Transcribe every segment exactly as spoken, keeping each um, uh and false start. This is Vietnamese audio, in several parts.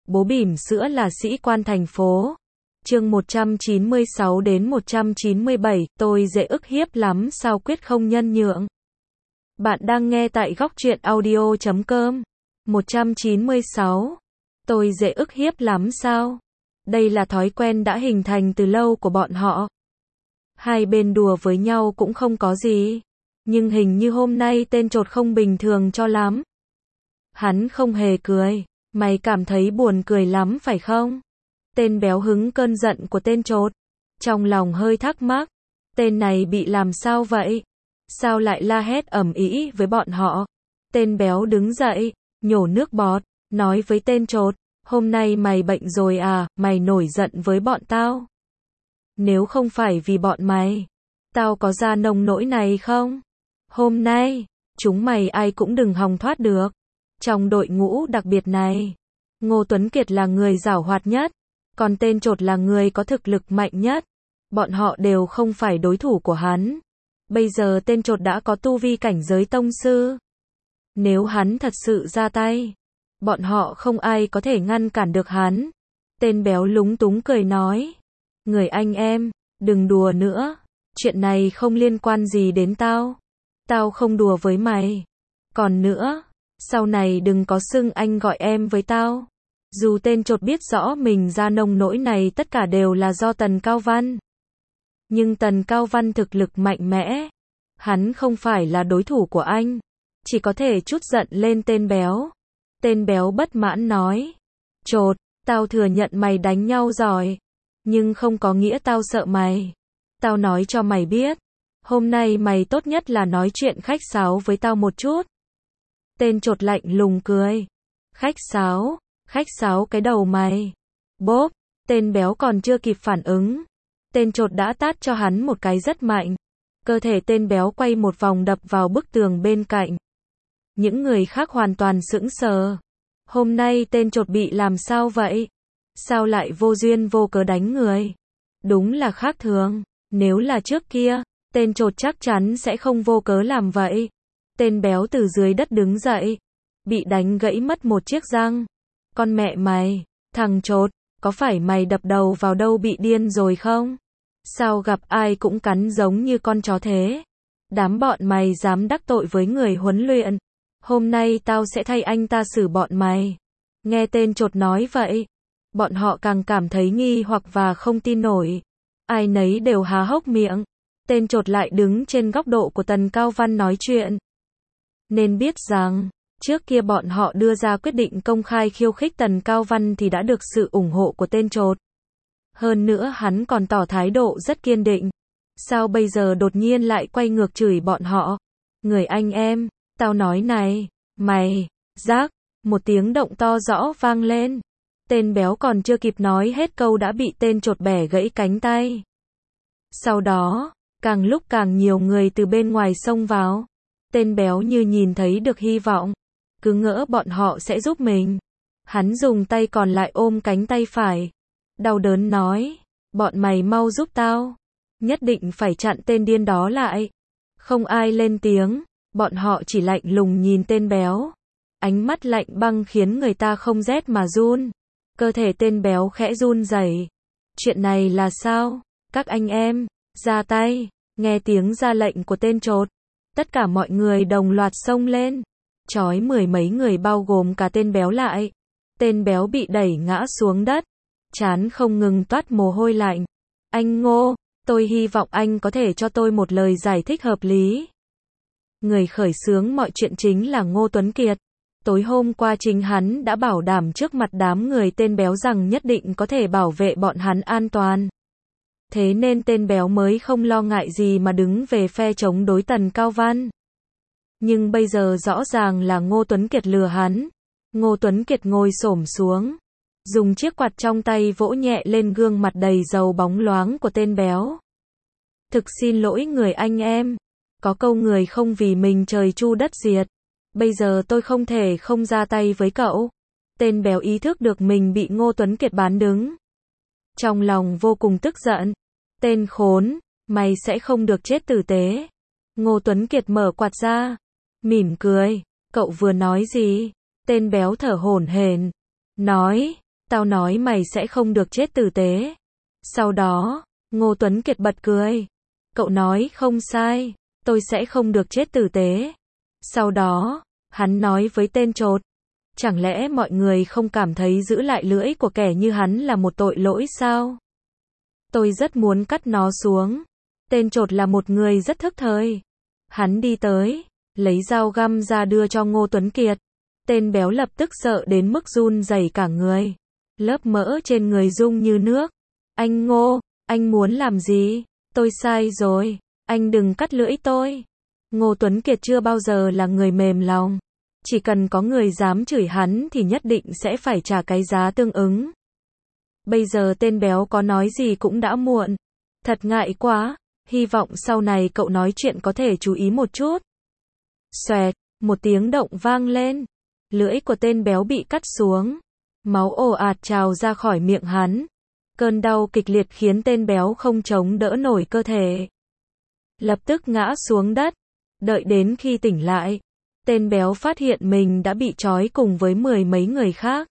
Bố bỉm sữa là sĩ quan thành phố. Chương một trăm chín mươi sáu đến một trăm chín mươi bảy, tôi dễ ức hiếp lắm sao quyết không nhân nhượng. Bạn đang nghe tại góc truyện audio chấm com. một trăm chín mươi sáu. Tôi dễ ức hiếp lắm sao? Đây là thói quen đã hình thành từ lâu của bọn họ. Hai bên đùa với nhau cũng không có gì. Nhưng hình như hôm nay tên chột không bình thường cho lắm. Hắn không hề cười. Mày cảm thấy buồn cười lắm phải không? Tên béo hứng cơn giận của tên chột. Trong lòng hơi thắc mắc. Tên này bị làm sao vậy? Sao lại la hét ầm ĩ với bọn họ? Tên béo đứng dậy, nhổ nước bọt, nói với tên chột. Hôm nay mày bệnh rồi à, mày nổi giận với bọn tao. Nếu không phải vì bọn mày, tao có ra nông nỗi này không? Hôm nay, chúng mày ai cũng đừng hòng thoát được. Trong đội ngũ đặc biệt này, Ngô Tuấn Kiệt là người giảo hoạt nhất, còn tên chột là người có thực lực mạnh nhất. Bọn họ đều không phải đối thủ của hắn. Bây giờ tên chột đã có tu vi cảnh giới tông sư. Nếu hắn thật sự ra tay, bọn họ không ai có thể ngăn cản được hắn. Tên béo lúng túng cười nói. Người anh em, đừng đùa nữa. Chuyện này không liên quan gì đến tao. Tao không đùa với mày. Còn nữa, sau này đừng có xưng anh gọi em với tao. Dù tên chột biết rõ mình ra nông nỗi này tất cả đều là do Tần Cao Văn. Nhưng Tần Cao Văn thực lực mạnh mẽ. Hắn không phải là đối thủ của anh. Chỉ có thể trút giận lên tên béo. Tên béo bất mãn nói. Chột, tao thừa nhận mày đánh nhau giỏi. Nhưng không có nghĩa tao sợ mày. Tao nói cho mày biết. Hôm nay mày tốt nhất là nói chuyện khách sáo với tao một chút. Tên chột lạnh lùng cười. Khách sáo, khách sáo cái đầu mày. Bốp, tên béo còn chưa kịp phản ứng. Tên chột đã tát cho hắn một cái rất mạnh. Cơ thể tên béo quay một vòng đập vào bức tường bên cạnh. Những người khác hoàn toàn sững sờ. Hôm nay tên chột bị làm sao vậy? Sao lại vô duyên vô cớ đánh người? Đúng là khác thường. Nếu là trước kia, tên chột chắc chắn sẽ không vô cớ làm vậy. Tên béo từ dưới đất đứng dậy. Bị đánh gãy mất một chiếc răng. Con mẹ mày, thằng chột, có phải mày đập đầu vào đâu bị điên rồi không? Sao gặp ai cũng cắn giống như con chó thế? Đám bọn mày dám đắc tội với người huấn luyện. Hôm nay tao sẽ thay anh ta xử bọn mày. Nghe tên chột nói vậy. Bọn họ càng cảm thấy nghi hoặc và không tin nổi. Ai nấy đều há hốc miệng. Tên chột lại đứng trên góc độ của Tần Cao Văn nói chuyện. Nên biết rằng, trước kia bọn họ đưa ra quyết định công khai khiêu khích Tần Cao Văn thì đã được sự ủng hộ của tên chột. Hơn nữa hắn còn tỏ thái độ rất kiên định. Sao bây giờ đột nhiên lại quay ngược chửi bọn họ? Người anh em, tao nói này, mày, rác, một tiếng động to rõ vang lên. Tên béo còn chưa kịp nói hết câu đã bị tên chột bẻ gãy cánh tay. Sau đó, càng lúc càng nhiều người từ bên ngoài xông vào. Tên béo như nhìn thấy được hy vọng. Cứ ngỡ bọn họ sẽ giúp mình. Hắn dùng tay còn lại ôm cánh tay phải. Đau đớn nói. Bọn mày mau giúp tao. Nhất định phải chặn tên điên đó lại. Không ai lên tiếng. Bọn họ chỉ lạnh lùng nhìn tên béo. Ánh mắt lạnh băng khiến người ta không rét mà run. Cơ thể tên béo khẽ run rẩy. Chuyện này là sao? Các anh em, ra tay. Nghe tiếng ra lệnh của tên chột. Tất cả mọi người đồng loạt xông lên. Chói mười mấy người bao gồm cả tên béo lại. Tên béo bị đẩy ngã xuống đất. Trán không ngừng toát mồ hôi lạnh. Anh Ngô, tôi hy vọng anh có thể cho tôi một lời giải thích hợp lý. Người khởi xướng mọi chuyện chính là Ngô Tuấn Kiệt. Tối hôm qua chính hắn đã bảo đảm trước mặt đám người tên béo rằng nhất định có thể bảo vệ bọn hắn an toàn. Thế nên tên béo mới không lo ngại gì mà đứng về phe chống đối Tần Cao Văn. Nhưng bây giờ rõ ràng là Ngô Tuấn Kiệt lừa hắn. Ngô Tuấn Kiệt ngồi xổm xuống. Dùng chiếc quạt trong tay vỗ nhẹ lên gương mặt đầy dầu bóng loáng của tên béo. Thực xin lỗi người anh em. Có câu người không vì mình trời chu đất diệt. Bây giờ tôi không thể không ra tay với cậu. Tên béo ý thức được mình bị Ngô Tuấn Kiệt bán đứng. Trong lòng vô cùng tức giận. Tên khốn, mày sẽ không được chết tử tế. Ngô Tuấn Kiệt mở quạt ra. Mỉm cười. Cậu vừa nói gì? Tên béo thở hổn hển. Nói, Tao nói mày sẽ không được chết tử tế. Sau đó, Ngô Tuấn Kiệt bật cười. Cậu nói không sai, tôi sẽ không được chết tử tế. Sau đó, hắn nói với tên trột. Chẳng lẽ mọi người không cảm thấy giữ lại lưỡi của kẻ như hắn là một tội lỗi sao? Tôi rất muốn cắt nó xuống. Tên trột là một người rất thức thời. Hắn đi tới, lấy dao găm ra đưa cho Ngô Tuấn Kiệt. Tên béo lập tức sợ đến mức run rẩy cả người. Lớp mỡ trên người rung như nước. Anh Ngô, anh muốn làm gì? Tôi sai rồi, anh đừng cắt lưỡi tôi. Ngô Tuấn Kiệt chưa bao giờ là người mềm lòng. Chỉ cần có người dám chửi hắn thì nhất định sẽ phải trả cái giá tương ứng. Bây giờ tên béo có nói gì cũng đã muộn. Thật ngại quá, hy vọng sau này cậu nói chuyện có thể chú ý một chút. Xoẹt, một tiếng động vang lên. Lưỡi của tên béo bị cắt xuống. Máu ồ ạt trào ra khỏi miệng hắn. Cơn đau kịch liệt khiến tên béo không chống đỡ nổi cơ thể. Lập tức ngã xuống đất. Đợi đến khi tỉnh lại, tên béo phát hiện mình đã bị trói cùng với mười mấy người khác.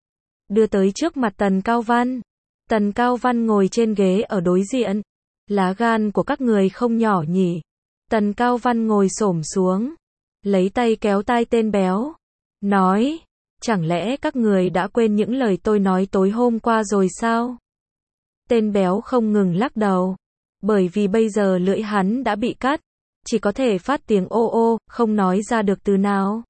Đưa tới trước mặt Tần Cao Văn. Tần Cao Văn ngồi trên ghế ở đối diện. Lá gan của các người không nhỏ nhỉ. Tần Cao Văn ngồi xổm xuống. Lấy tay kéo tai tên béo. Nói, chẳng lẽ các người đã quên những lời tôi nói tối hôm qua rồi sao? Tên béo không ngừng lắc đầu. Bởi vì bây giờ lưỡi hắn đã bị cắt. Chỉ có thể phát tiếng ô ô, không nói ra được từ nào.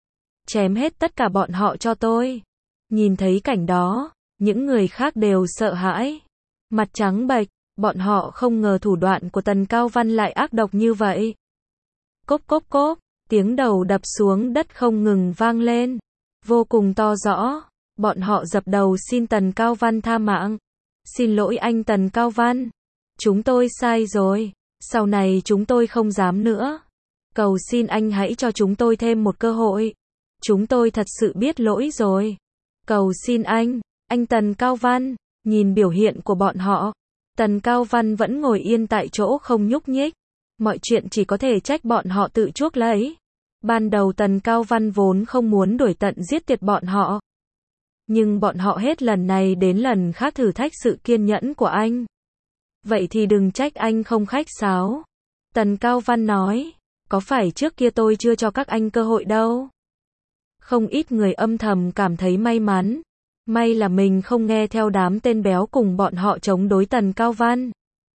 Chém hết tất cả bọn họ cho tôi. Nhìn thấy cảnh đó, những người khác đều sợ hãi. Mặt trắng bệch, bọn họ không ngờ thủ đoạn của Tần Cao Văn lại ác độc như vậy. Cốp cốp cốp, tiếng đầu đập xuống đất không ngừng vang lên. Vô cùng to rõ, bọn họ dập đầu xin Tần Cao Văn tha mạng. Xin lỗi anh Tần Cao Văn. Chúng tôi sai rồi. Sau này chúng tôi không dám nữa. Cầu xin anh hãy cho chúng tôi thêm một cơ hội. Chúng tôi thật sự biết lỗi rồi. Cầu xin anh, anh Tần Cao Văn. Nhìn biểu hiện của bọn họ, Tần Cao Văn vẫn ngồi yên tại chỗ không nhúc nhích. Mọi chuyện chỉ có thể trách bọn họ tự chuốc lấy. Ban đầu Tần Cao Văn vốn không muốn đuổi tận giết tuyệt bọn họ. Nhưng bọn họ hết lần này đến lần khác thử thách sự kiên nhẫn của anh. Vậy thì đừng trách anh không khách sáo. Tần Cao Văn nói, có phải trước kia tôi chưa cho các anh cơ hội đâu. Không ít người âm thầm cảm thấy may mắn. May là mình không nghe theo đám tên béo cùng bọn họ chống đối Tần Cao Văn.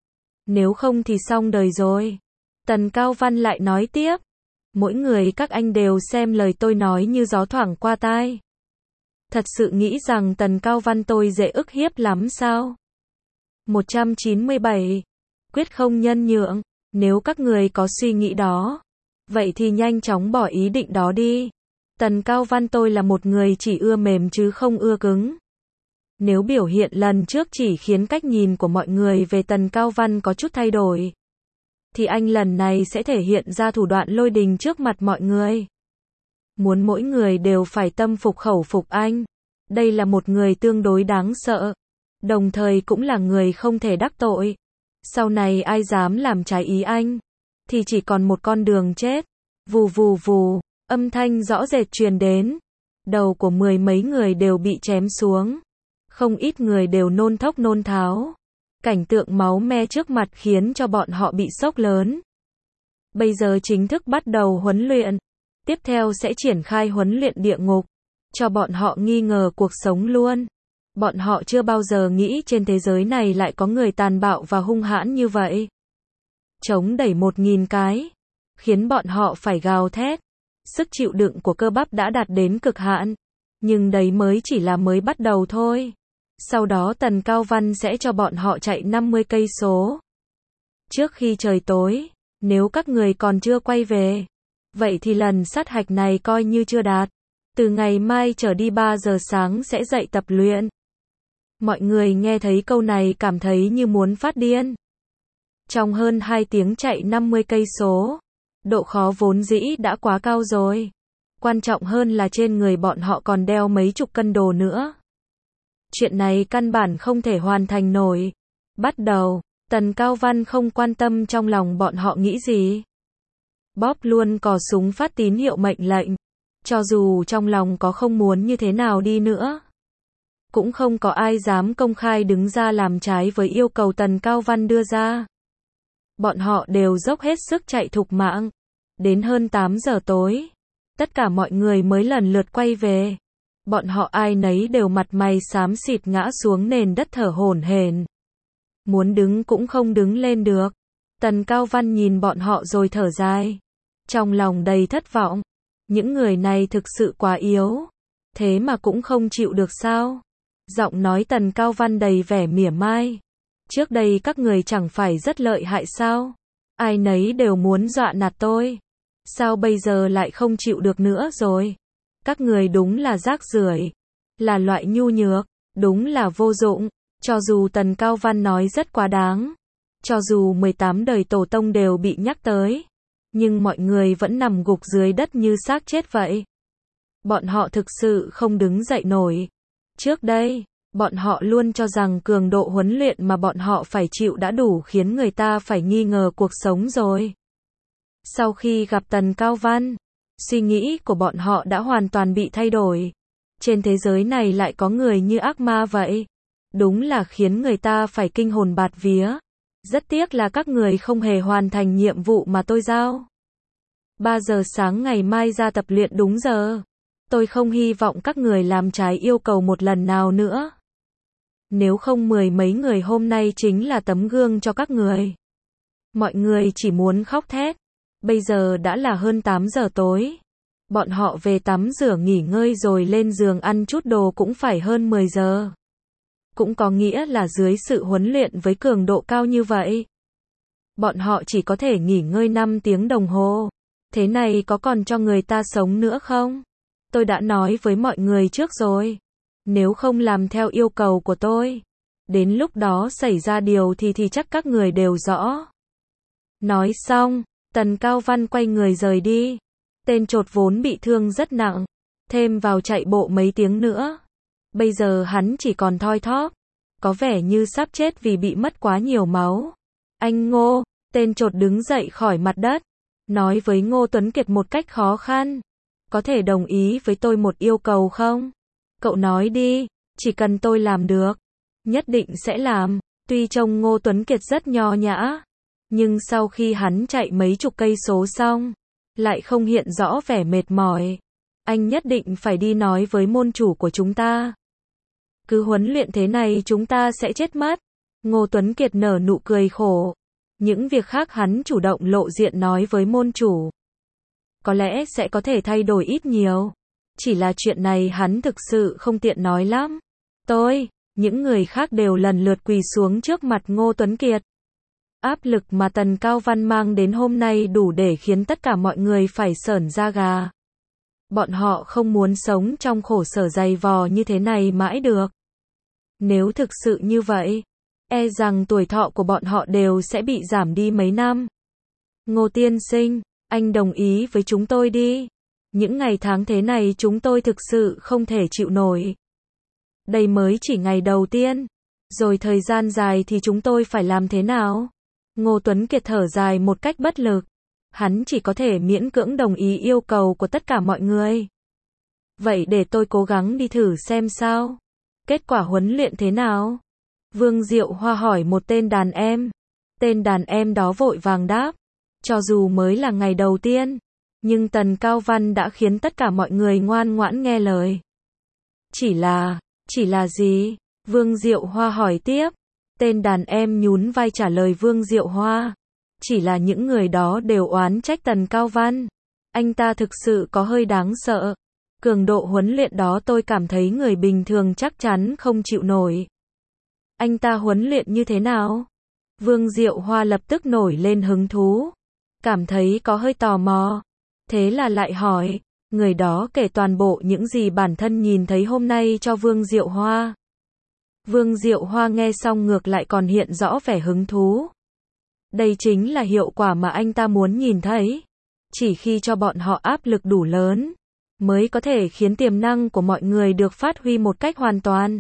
Nếu không thì xong đời rồi. Tần Cao Văn lại nói tiếp. Mỗi người các anh đều xem lời tôi nói như gió thoảng qua tai. Thật sự nghĩ rằng Tần Cao Văn tôi dễ ức hiếp lắm sao? một trăm chín mươi bảy. Quyết không nhân nhượng. Nếu các người có suy nghĩ đó, vậy thì nhanh chóng bỏ ý định đó đi. Tần Cao Văn tôi là một người chỉ ưa mềm chứ không ưa cứng. Nếu biểu hiện lần trước chỉ khiến cách nhìn của mọi người về Tần Cao Văn có chút thay đổi, thì anh lần này sẽ thể hiện ra thủ đoạn lôi đình trước mặt mọi người. Muốn mỗi người đều phải tâm phục khẩu phục anh. Đây là một người tương đối đáng sợ. Đồng thời cũng là người không thể đắc tội. Sau này ai dám làm trái ý anh, thì chỉ còn một con đường chết. Vù vù vù, âm thanh rõ rệt truyền đến. Đầu của mười mấy người đều bị chém xuống. Không ít người đều nôn thốc nôn tháo. Cảnh tượng máu me trước mặt khiến cho bọn họ bị sốc lớn. Bây giờ chính thức bắt đầu huấn luyện. Tiếp theo sẽ triển khai huấn luyện địa ngục. Cho bọn họ nghi ngờ cuộc sống luôn. Bọn họ chưa bao giờ nghĩ trên thế giới này lại có người tàn bạo và hung hãn như vậy. Chống đẩy một nghìn cái, khiến bọn họ phải gào thét. Sức chịu đựng của cơ bắp đã đạt đến cực hạn. Nhưng đấy mới chỉ là mới bắt đầu thôi. Sau đó Tần Cao Văn sẽ cho bọn họ chạy năm mươi cây số. Trước khi trời tối, nếu các người còn chưa quay về, vậy thì lần sát hạch này coi như chưa đạt. Từ ngày mai trở đi ba giờ sáng sẽ dậy tập luyện. Mọi người nghe thấy câu này cảm thấy như muốn phát điên. Trong hơn hai tiếng chạy năm mươi cây số, độ khó vốn dĩ đã quá cao rồi. Quan trọng hơn là trên người bọn họ còn đeo mấy chục cân đồ nữa. Chuyện này căn bản không thể hoàn thành nổi. Bắt đầu, Tần Cao Văn không quan tâm trong lòng bọn họ nghĩ gì. Bóp luôn cò súng phát tín hiệu mệnh lệnh. Cho dù trong lòng có không muốn như thế nào đi nữa. cũng không có ai dám công khai đứng ra làm trái với yêu cầu Tần Cao Văn đưa ra. Bọn họ đều dốc hết sức chạy thục mạng. Đến hơn tám giờ tối, tất cả mọi người mới lần lượt quay về. Bọn họ ai nấy đều mặt mày xám xịt ngã xuống nền đất thở hổn hển. Muốn đứng cũng không đứng lên được. Tần Cao Văn nhìn bọn họ rồi thở dài. Trong lòng đầy thất vọng. Những người này thực sự quá yếu. Thế mà cũng không chịu được sao? Giọng nói Tần Cao Văn đầy vẻ mỉa mai. Trước đây các người chẳng phải rất lợi hại sao? Ai nấy đều muốn dọa nạt tôi. Sao bây giờ lại không chịu được nữa rồi? Các người đúng là rác rưởi, là loại nhu nhược, đúng là vô dụng. Cho dù Tần Cao Văn nói rất quá đáng, cho dù mười tám đời tổ tông đều bị nhắc tới, nhưng mọi người vẫn nằm gục dưới đất như xác chết vậy. Bọn họ thực sự không đứng dậy nổi. Trước đây, bọn họ luôn cho rằng cường độ huấn luyện mà bọn họ phải chịu đã đủ khiến người ta phải nghi ngờ cuộc sống rồi. Sau khi gặp Tần Cao Văn, suy nghĩ của bọn họ đã hoàn toàn bị thay đổi. Trên thế giới này lại có người như ác ma vậy. Đúng là khiến người ta phải kinh hồn bạt vía. Rất tiếc là các người không hề hoàn thành nhiệm vụ mà tôi giao. ba giờ sáng ngày mai ra tập luyện đúng giờ. Tôi không hy vọng các người làm trái yêu cầu một lần nào nữa. Nếu không mười mấy người hôm nay chính là tấm gương cho các người. Mọi người chỉ muốn khóc thét. Bây giờ đã là hơn tám giờ tối. Bọn họ về tắm rửa nghỉ ngơi rồi lên giường ăn chút đồ cũng phải hơn mười giờ. Cũng có nghĩa là dưới sự huấn luyện với cường độ cao như vậy, bọn họ chỉ có thể nghỉ ngơi năm tiếng đồng hồ. Thế này có còn cho người ta sống nữa không? Tôi đã nói với mọi người trước rồi. Nếu không làm theo yêu cầu của tôi, đến lúc đó xảy ra điều thì thì chắc các người đều rõ. Nói xong, Tần Cao Văn quay người rời đi. Tên chột vốn bị thương rất nặng, thêm vào chạy bộ mấy tiếng nữa. Bây giờ hắn chỉ còn thoi thóp, có vẻ như sắp chết vì bị mất quá nhiều máu. Anh Ngô, tên chột đứng dậy khỏi mặt đất, nói với Ngô Tuấn Kiệt một cách khó khăn. Có thể đồng ý với tôi một yêu cầu không? Cậu nói đi, chỉ cần tôi làm được, nhất định sẽ làm. Tuy trông Ngô Tuấn Kiệt rất nho nhã, nhưng sau khi hắn chạy mấy chục cây số xong, lại không hiện rõ vẻ mệt mỏi. Anh nhất định phải đi nói với môn chủ của chúng ta. Cứ huấn luyện thế này chúng ta sẽ chết mất. Ngô Tuấn Kiệt nở nụ cười khổ. Những việc khác hắn chủ động lộ diện nói với môn chủ. Có lẽ sẽ có thể thay đổi ít nhiều. Chỉ là chuyện này hắn thực sự không tiện nói lắm. Tôi, những người khác đều lần lượt quỳ xuống trước mặt Ngô Tuấn Kiệt. Áp lực mà Tần Cao Văn mang đến hôm nay đủ để khiến tất cả mọi người phải sởn da gà. Bọn họ không muốn sống trong khổ sở dày vò như thế này mãi được. Nếu thực sự như vậy, e rằng tuổi thọ của bọn họ đều sẽ bị giảm đi mấy năm. Ngô tiên sinh, anh đồng ý với chúng tôi đi. Những ngày tháng thế này chúng tôi thực sự không thể chịu nổi. Đây mới chỉ ngày đầu tiên, rồi thời gian dài thì chúng tôi phải làm thế nào? Ngô Tuấn Kiệt thở dài một cách bất lực. Hắn chỉ có thể miễn cưỡng đồng ý yêu cầu của tất cả mọi người. Vậy để tôi cố gắng đi thử xem sao. Kết quả huấn luyện thế nào? Vương Diệu Hoa hỏi một tên đàn em. Tên đàn em đó vội vàng đáp. Cho dù mới là ngày đầu tiên, nhưng Tần Cao Văn đã khiến tất cả mọi người ngoan ngoãn nghe lời. Chỉ là, chỉ là gì? Vương Diệu Hoa hỏi tiếp. Tên đàn em nhún vai trả lời Vương Diệu Hoa. Chỉ là những người đó đều oán trách Tần Cao Văn. Anh ta thực sự có hơi đáng sợ. Cường độ huấn luyện đó tôi cảm thấy người bình thường chắc chắn không chịu nổi. Anh ta huấn luyện như thế nào? Vương Diệu Hoa lập tức nổi lên hứng thú. Cảm thấy có hơi tò mò. Thế là lại hỏi. Người đó kể toàn bộ những gì bản thân nhìn thấy hôm nay cho Vương Diệu Hoa. Vương Diệu Hoa nghe xong ngược lại còn hiện rõ vẻ hứng thú. Đây chính là hiệu quả mà anh ta muốn nhìn thấy. Chỉ khi cho bọn họ áp lực đủ lớn, mới có thể khiến tiềm năng của mọi người được phát huy một cách hoàn toàn.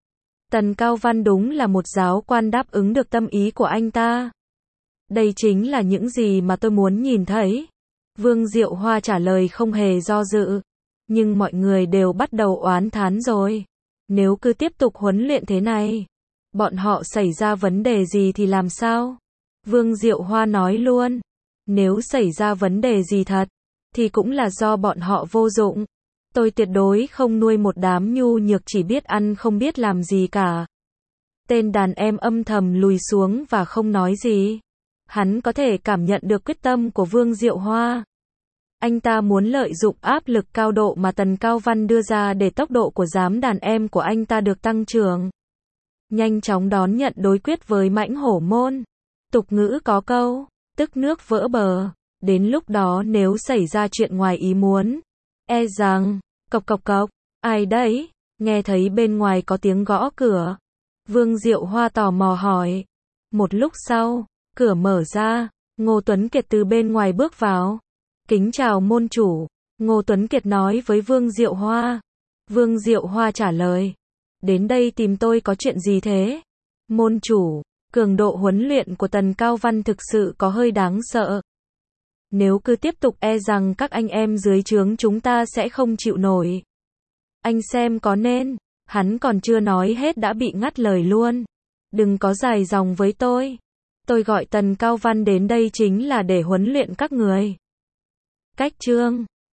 Tần Cao Văn đúng là một giáo quan đáp ứng được tâm ý của anh ta. Đây chính là những gì mà tôi muốn nhìn thấy. Vương Diệu Hoa trả lời không hề do dự. Nhưng mọi người đều bắt đầu oán thán rồi. Nếu cứ tiếp tục huấn luyện thế này, bọn họ xảy ra vấn đề gì thì làm sao? Vương Diệu Hoa nói luôn, nếu xảy ra vấn đề gì thật, thì cũng là do bọn họ vô dụng. Tôi tuyệt đối không nuôi một đám nhu nhược chỉ biết ăn không biết làm gì cả. Tên đàn em âm thầm lùi xuống và không nói gì. Hắn có thể cảm nhận được quyết tâm của Vương Diệu Hoa. Anh ta muốn lợi dụng áp lực cao độ mà Tần Cao Văn đưa ra để tốc độ của giám đàn em của anh ta được tăng trưởng. Nhanh chóng đón nhận đối quyết với mãnh hổ môn. Tục ngữ có câu, tức nước vỡ bờ. Đến lúc đó nếu xảy ra chuyện ngoài ý muốn, e rằng, cộc cộc cộc, ai đấy? Nghe thấy bên ngoài có tiếng gõ cửa. Vương Diệu Hoa tò mò hỏi. Một lúc sau, cửa mở ra, Ngô Tuấn Kiệt từ bên ngoài bước vào. Kính chào môn chủ, Ngô Tuấn Kiệt nói với Vương Diệu Hoa. Vương Diệu Hoa trả lời. Đến đây tìm tôi có chuyện gì thế? Môn chủ, cường độ huấn luyện của Tần Cao Văn thực sự có hơi đáng sợ. Nếu cứ tiếp tục e rằng các anh em dưới trướng chúng ta sẽ không chịu nổi. Anh xem có nên, hắn còn chưa nói hết đã bị ngắt lời luôn. Đừng có dài dòng với tôi. Tôi gọi Tần Cao Văn đến đây chính là để huấn luyện các người. Cách chương